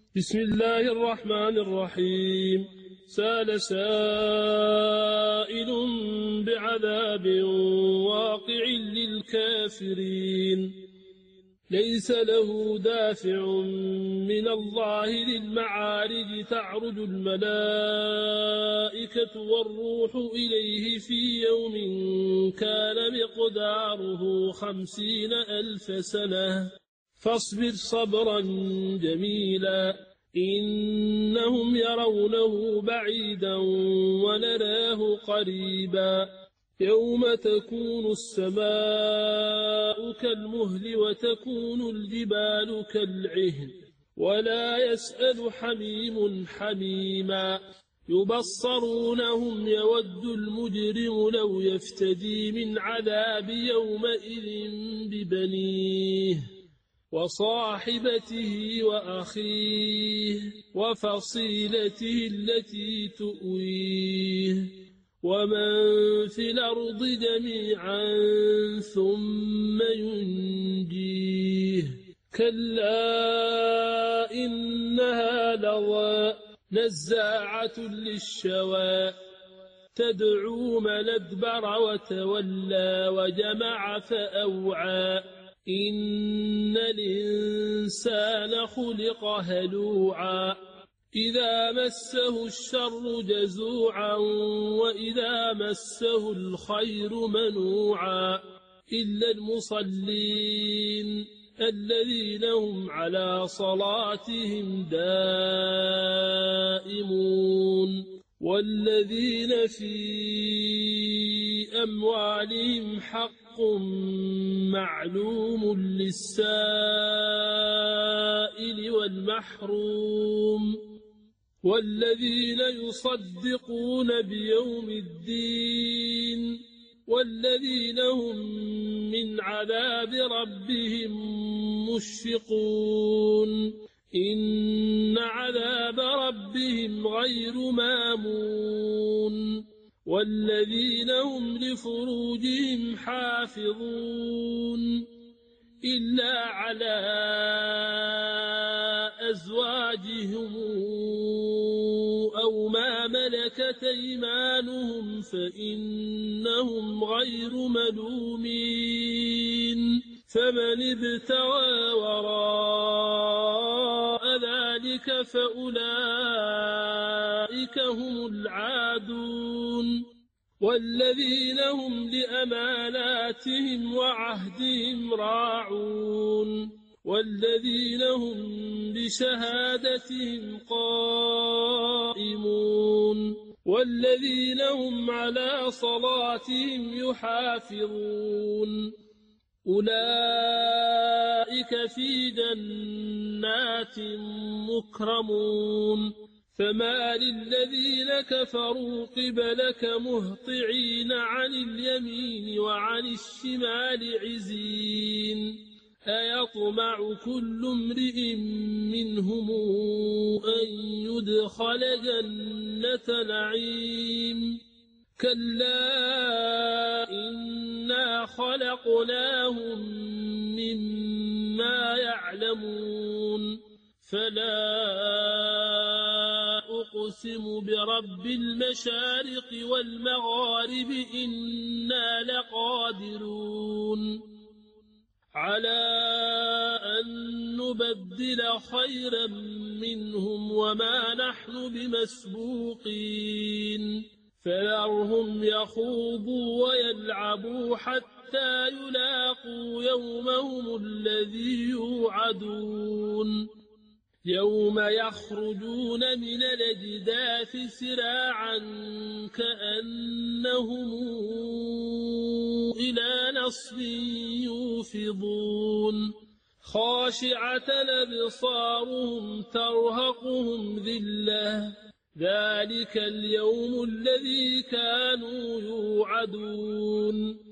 بسم الله الرحمن الرحيم. سأل سائل بعذاب واقع للكافرين ليس له دافع من الله للمعارج تعرج الملائكة والروح إليه في يوم كان مقداره 50,000 سنة فاصبر صبرا جميلا إنهم يرونه بعيدا ونراه قريبا يوم تكون السماء كالمهل وتكون الجبال كالعهن ولا يسأل حميم حميما يبصرونهم يود المجرم لو يفتدي من عذاب يومئذ ببنيه وصاحبته وأخيه وفصيلته التي تؤويه ومن في الأرض جميعا ثم ينجيه كلا إنها لظى نزاعة للشوى تدعو من أدبر وتولى وجمع فأوعى إن الإنسان خلق هلوعا إذا مسه الشر جزوعا وإذا مسه الخير منوعا إلا المصلين الذين هم على صلاتهم دائمون والذين في أموالهم حق معلوم للسائل والمحروم والذين يصدقون بيوم الدين والذين هم من عذاب ربهم مشفقون إن عذاب ربهم غير مامون والذين هم لفروجهم حافظون إلا على أزواجهم أو ما ملكت أيمانهم فإنهم غير ملومين فمن ابتغى وراء ذلك فأولئك هم العادون والذين هم لأماناتهم وعهدهم راعون والذين هم بشهادتهم قائمون والذين هم على صلاتهم يحافظون أولئك في جنات مكرمون فما للذين كفروا قبلك مهطعين عن اليمين وعن الشمال عزين أيطمع كل امرئ منهم أن يدخل جنة نعيم كلا إنا خلقناهم مما يعلمون فلا أقسم برب المشارق والمغارب إنا لقادرون على أن نبدل خيرا منهم وما نحن بمسبوقين فذرهم يخوضوا ويلعبوا حتى يلاقوا يومهم الذي يوعدون يوم يخرجون من الأجداث سراعا كأنهم إلى نصب يوفضون خاشعة أبصارهم ترهقهم ذلة ذلك اليوم الذي كانوا يوعدون